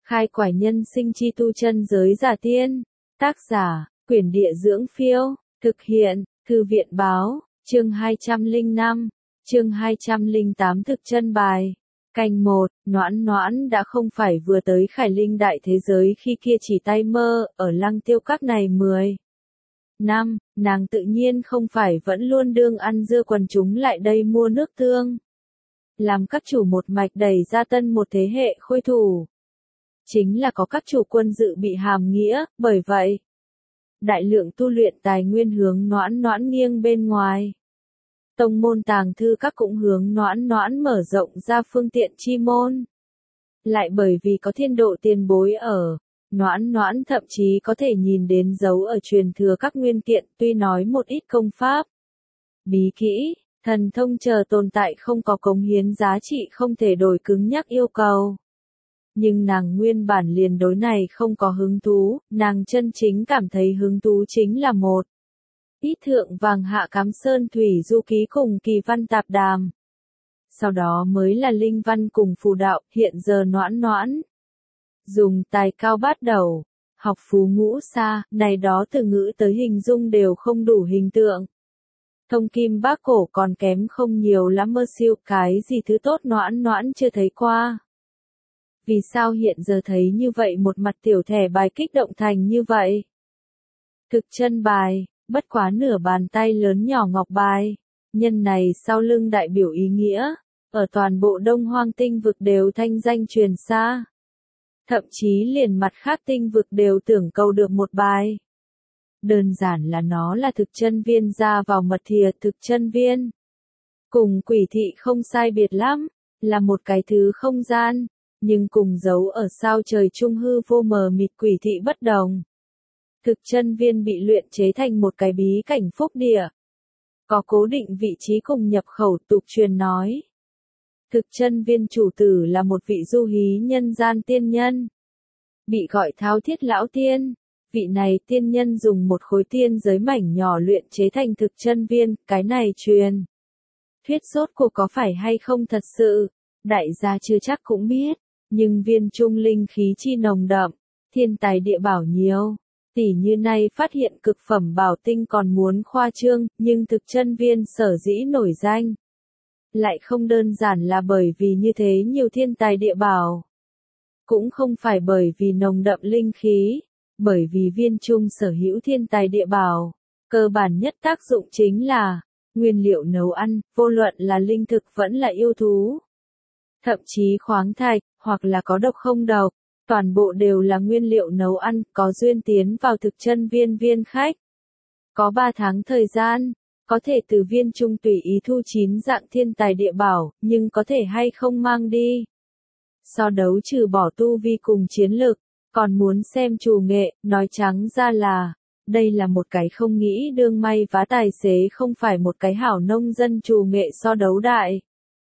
Khai quải nhân sinh chi tu chân giới giả tiên. Tác giả, Quyển Địa Dưỡng Phiêu. Thực hiện, Thư viện Báo. Chương 205. Chương 208 Thực chân bài. Canh 1, Noãn Noãn đã không phải vừa tới Khải Linh đại thế giới khi kia chỉ tay mơ, ở Lăng Tiêu Các này 10 năm, nàng tự nhiên không phải vẫn luôn đương ăn dưa quần chúng lại đây mua nước tương. Làm các chủ một mạch đẩy ra tân một thế hệ khôi thủ. Chính là có các chủ quân dự bị hàm nghĩa, bởi vậy, đại lượng tu luyện tài nguyên hướng Noãn Noãn nghiêng bên ngoài. Tông môn tàng thư các cũng hướng Noãn Noãn mở rộng ra phương tiện chi môn. Lại bởi vì có thiên độ tiền bối ở, Noãn Noãn thậm chí có thể nhìn đến dấu ở truyền thừa các nguyên kiện, tuy nói một ít công pháp, bí kỹ, thần thông chờ tồn tại không có cống hiến giá trị không thể đổi cứng nhắc yêu cầu. Nhưng nàng nguyên bản liền đối này không có hứng thú, nàng chân chính cảm thấy hứng thú chính là một ít thượng vàng hạ cám sơn thủy du ký cùng kỳ văn tạp đàm. Sau đó mới là linh văn cùng phù đạo, hiện giờ Noãn Noãn dùng tài cao bát đầu, học phú ngũ xa, này đó từ ngữ tới hình dung đều không đủ hình tượng. Thông kim bác cổ còn kém không nhiều lắm mơ siêu, cái gì thứ tốt Noãn Noãn chưa thấy qua. Vì sao hiện giờ thấy như vậy một mặt tiểu thẻ bài kích động thành như vậy? Thực chân bài, bất quá nửa bàn tay lớn nhỏ ngọc bài, nhân này sau lưng đại biểu ý nghĩa, ở toàn bộ Đông Hoang tinh vực đều thanh danh truyền xa. Thậm chí liền mặt khác tinh vực đều tưởng cầu được một bài. Đơn giản là nó là thực chân viên ra vào mật thìa thực chân viên. Cùng quỷ thị không sai biệt lắm, là một cái thứ không gian, nhưng cùng giấu ở sao trời trung hư vô mờ mịt quỷ thị bất đồng. Thực chân viên bị luyện chế thành một cái bí cảnh phúc địa. Có cố định vị trí cùng nhập khẩu tục truyền nói. Thực chân viên chủ tử là một vị du hí nhân gian tiên nhân. Bị gọi Tháo Thiết Lão Tiên. Vị này tiên nhân dùng một khối tiên giới mảnh nhỏ luyện chế thành thực chân viên, cái này truyền. Thuyết rốt cuộc có phải hay không thật sự, đại gia chưa chắc cũng biết, nhưng viên trung linh khí chi nồng đậm, thiên tài địa bảo nhiều. Tỷ như nay phát hiện cực phẩm bảo tinh còn muốn khoa trương, nhưng thực chân viên sở dĩ nổi danh. Lại không đơn giản là bởi vì như thế nhiều thiên tài địa bảo. Cũng không phải bởi vì nồng đậm linh khí, bởi vì viên trung sở hữu thiên tài địa bảo. Cơ bản nhất tác dụng chính là, nguyên liệu nấu ăn, vô luận là linh thực vẫn là yêu thú. Thậm chí khoáng thạch, hoặc là có độc không độc. Toàn bộ đều là nguyên liệu nấu ăn, có duyên tiến vào thực chân viên viên khách. Có 3 tháng thời gian, có thể từ viên trung tùy ý thu 9 dạng thiên tài địa bảo, nhưng có thể hay không mang đi. So đấu trừ bỏ tu vi cùng chiến lực, còn muốn xem chủ nghệ, nói trắng ra là, đây là một cái không nghĩ đương may vá tài xế không phải một cái hảo nông dân chủ nghệ so đấu đại.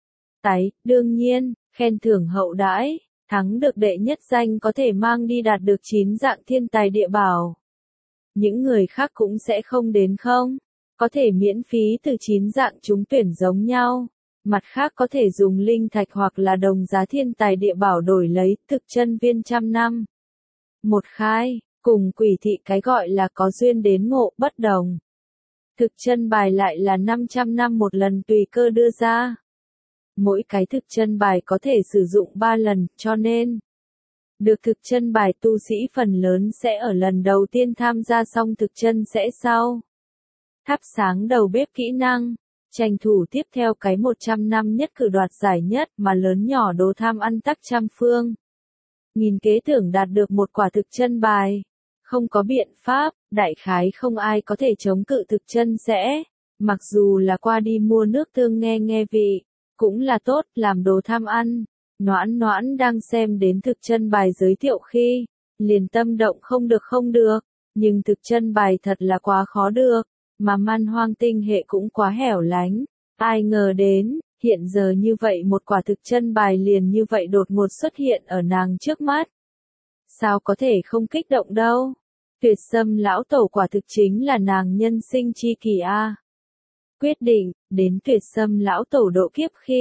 Đương nhiên, khen thưởng hậu đãi. Thắng được đệ nhất danh có thể mang đi đạt được 9 dạng thiên tài địa bảo. Những người khác cũng sẽ không đến không? Có thể miễn phí từ 9 dạng trúng tuyển giống nhau. Mặt khác có thể dùng linh thạch hoặc là đồng giá thiên tài địa bảo đổi lấy thực chân viên trăm năm. Một khai, cùng quỷ thị cái gọi là có duyên đến ngộ bất đồng. Thực chân bài lại là 500 năm một lần tùy cơ đưa ra. Mỗi cái thực chân bài có thể sử dụng 3 lần, cho nên được thực chân bài tu sĩ phần lớn sẽ ở lần đầu tiên tham gia xong thực chân sẽ sau. Thắp sáng đầu bếp kỹ năng, tranh thủ tiếp theo cái 100 năm nhất cử đoạt giải nhất mà lớn nhỏ đồ tham ăn tắc trăm phương. Nghìn kế tưởng đạt được một quả thực chân bài. Không có biện pháp, đại khái không ai có thể chống cự thực chân sẽ. Mặc dù là qua đi mua nước tương nghe vị. Cũng là tốt, làm đồ tham ăn. Noãn Noãn đang xem đến thực chân bài giới thiệu khi, liền tâm động không được, nhưng thực chân bài thật là quá khó được, mà man hoang tinh hệ cũng quá hẻo lánh. Ai ngờ đến, hiện giờ như vậy một quả thực chân bài liền như vậy đột ngột xuất hiện ở nàng trước mắt. Sao có thể không kích động đâu? Tuyệt Sâm lão tổ quả thực chính là nàng nhân sinh chi kỳ a. Quyết định, đến Tuyệt Sâm lão tổ độ kiếp khi,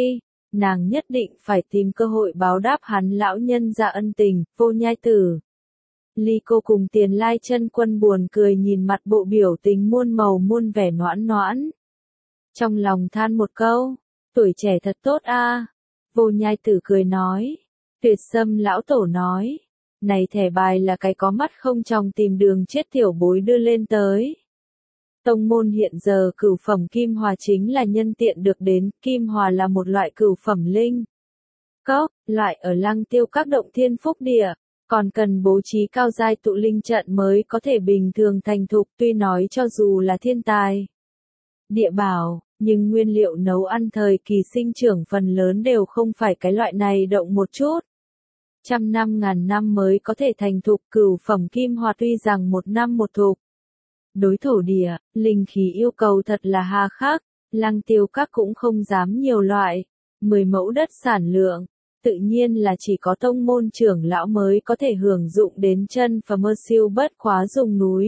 nàng nhất định phải tìm cơ hội báo đáp hắn lão nhân ra ân tình, Vô Nhai Tử. Ly Cô cùng Tiền Lai Chân Quân buồn cười nhìn mặt bộ biểu tình muôn màu muôn vẻ noãn noãn. Trong lòng than một câu, tuổi trẻ thật tốt a. Vô Nhai Tử cười nói. Tuyệt Sâm lão tổ nói, này thẻ bài là cái có mắt không tròng tìm đường chết tiểu bối đưa lên tới. Tông môn hiện giờ cửu phẩm kim hòa chính là nhân tiện được đến, kim hòa là một loại cửu phẩm linh cốc, loại ở Lăng Tiêu các động thiên phúc địa, còn cần bố trí cao giai tụ linh trận mới có thể bình thường thành thục, tuy nói cho dù là thiên tài địa bảo, nhưng nguyên liệu nấu ăn thời kỳ sinh trưởng phần lớn đều không phải cái loại này động một chút. Trăm năm ngàn năm mới có thể thành thục, cửu phẩm kim hòa tuy rằng một năm một thục. Đối thổ địa, linh khí yêu cầu thật là hà khắc, Lăng Tiêu các cũng không dám nhiều loại, 10 mẫu đất sản lượng, tự nhiên là chỉ có tông môn trưởng lão mới có thể hưởng dụng đến chân và mơ siêu bất khóa dùng núi.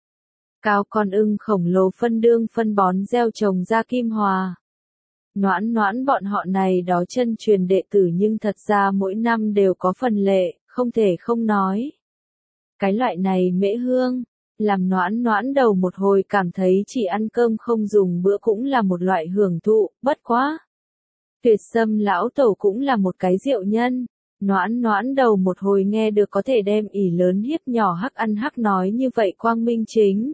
Cao con ưng khổng lồ phân đương phân bón gieo trồng ra kim hòa. Noãn noãn bọn họ này đó chân truyền đệ tử nhưng thật ra mỗi năm đều có phần lệ, không thể không nói. Cái loại này mễ hương, làm noãn noãn đầu một hồi cảm thấy chỉ ăn cơm không dùng bữa cũng là một loại hưởng thụ, bất quá. Tuyệt Sâm lão tổ cũng là một cái diệu nhân, noãn noãn đầu một hồi nghe được có thể đem ỷ lớn hiếp nhỏ hắc ăn hắc nói như vậy quang minh chính.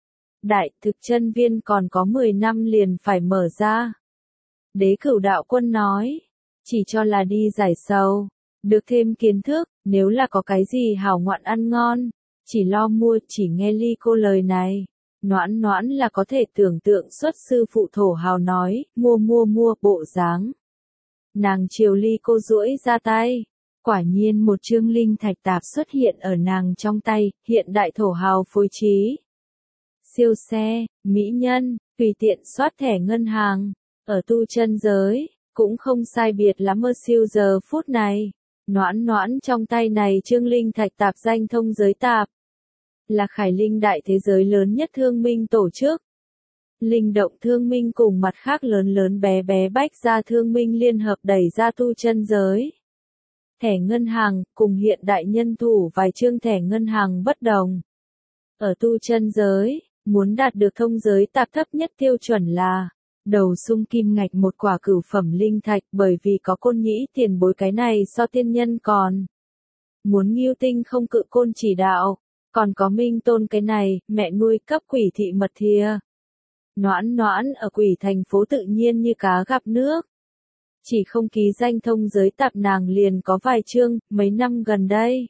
Đại thực chân viên còn có 10 năm liền phải mở ra. Đế Cửu đạo quân nói, chỉ cho là đi giải sầu, được thêm kiến thức, nếu là có cái gì hảo ngoạn ăn ngon, chỉ lo mua, chỉ nghe Ly Cô lời này. Noãn noãn là có thể tưởng tượng xuất sư phụ thổ hào nói, mua bộ dáng. Nàng chiều Ly Cô duỗi ra tay, quả nhiên một chương linh thạch tạp xuất hiện ở nàng trong tay, hiện đại thổ hào phối trí. Siêu xe, mỹ nhân, tùy tiện soát thẻ ngân hàng, ở tu chân giới, cũng không sai biệt lắm mơ siêu giờ phút này. Noãn noãn trong tay này chương linh thạch tạp danh thông giới tạp, là Khải Linh đại thế giới lớn nhất thương minh tổ chức. Linh động thương minh cùng mặt khác lớn lớn bé bé bách gia thương minh liên hợp đẩy ra tu chân giới. Thẻ ngân hàng, cùng hiện đại nhân thủ vài chương thẻ ngân hàng bất đồng. Ở tu chân giới, muốn đạt được thông giới tạp thấp nhất tiêu chuẩn là đầu sung kim ngạch một quả cửu phẩm linh thạch, bởi vì có côn nhĩ tiền bối cái này so tiên nhân còn. Muốn Ngưu Tinh không cự côn chỉ đạo, còn có Minh Tôn cái này, mẹ nuôi cấp quỷ thị mật thìa. Noãn noãn ở quỷ thành phố tự nhiên như cá gặp nước. Chỉ không ký danh thông giới tạp nàng liền có vài chương, mấy năm gần đây.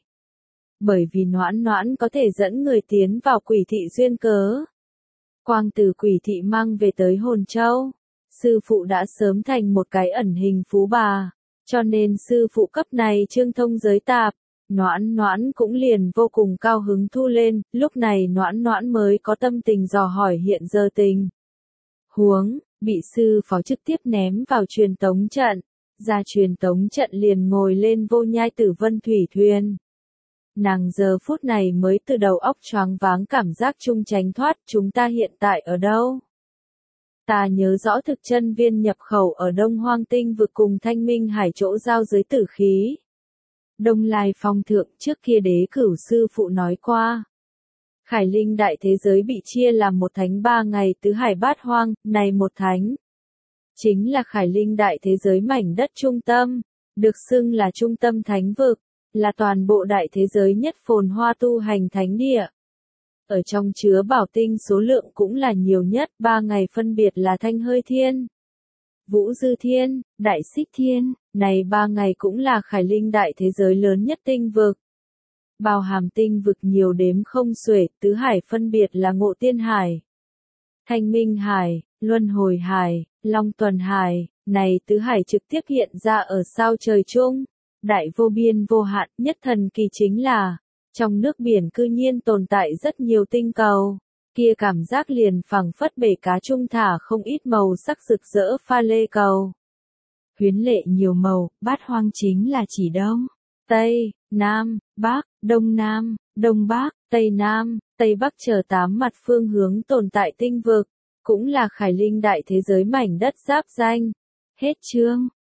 Bởi vì noãn noãn có thể dẫn người tiến vào quỷ thị duyên cớ. Quang từ quỷ thị mang về tới Hồn Châu. Sư phụ đã sớm thành một cái ẩn hình phú bà, cho nên sư phụ cấp này chương thông giới tạp. Noãn noãn cũng liền vô cùng cao hứng thu lên, lúc này noãn noãn mới có tâm tình dò hỏi hiện giờ tình huống, bị sư phó trực tiếp ném vào truyền tống trận, ra truyền tống trận liền ngồi lên Vô Nhai Tử vân thủy thuyền. Nàng giờ phút này mới từ đầu óc choáng váng cảm giác chung tránh thoát, chúng ta hiện tại ở đâu? Ta nhớ rõ thực chân viên nhập khẩu ở Đông Hoang Tinh vực cùng Thanh Minh Hải chỗ giao giới tử khí. Đông Lai Phong thượng trước kia Đế Cửu sư phụ nói qua. Khải Linh đại thế giới bị chia làm một thánh 3 ngày tứ hải bát hoang, này một thánh. Chính là Khải Linh đại thế giới mảnh đất trung tâm, được xưng là trung tâm thánh vực, là toàn bộ đại thế giới nhất phồn hoa tu hành thánh địa. Ở trong chứa bảo tinh số lượng cũng là nhiều nhất, 3 ngày phân biệt là Thanh Hơi Thiên, Vũ Dư Thiên, Đại Xích Thiên, này 3 ngày cũng là Khải Linh đại thế giới lớn nhất tinh vực. Bao hàm tinh vực nhiều đếm không xuể, tứ hải phân biệt là Ngộ Tiên Hải, Thanh Minh Hải, Luân Hồi Hải, Long Tuần Hải, này tứ hải trực tiếp hiện ra ở sao trời chung, đại vô biên vô hạn, nhất thần kỳ chính là, trong nước biển cư nhiên tồn tại rất nhiều tinh cầu, kia cảm giác liền phẳng phất bể cá trung thả không ít màu sắc rực rỡ pha lê cầu. Huyến lệ nhiều màu, bát hoang chính là chỉ Đông, Tây, Nam, Bắc, Đông Nam, Đông Bắc, Tây Nam, Tây Bắc chờ 8 mặt phương hướng tồn tại tinh vực, cũng là Khải Linh đại thế giới mảnh đất giáp danh. Hết chương.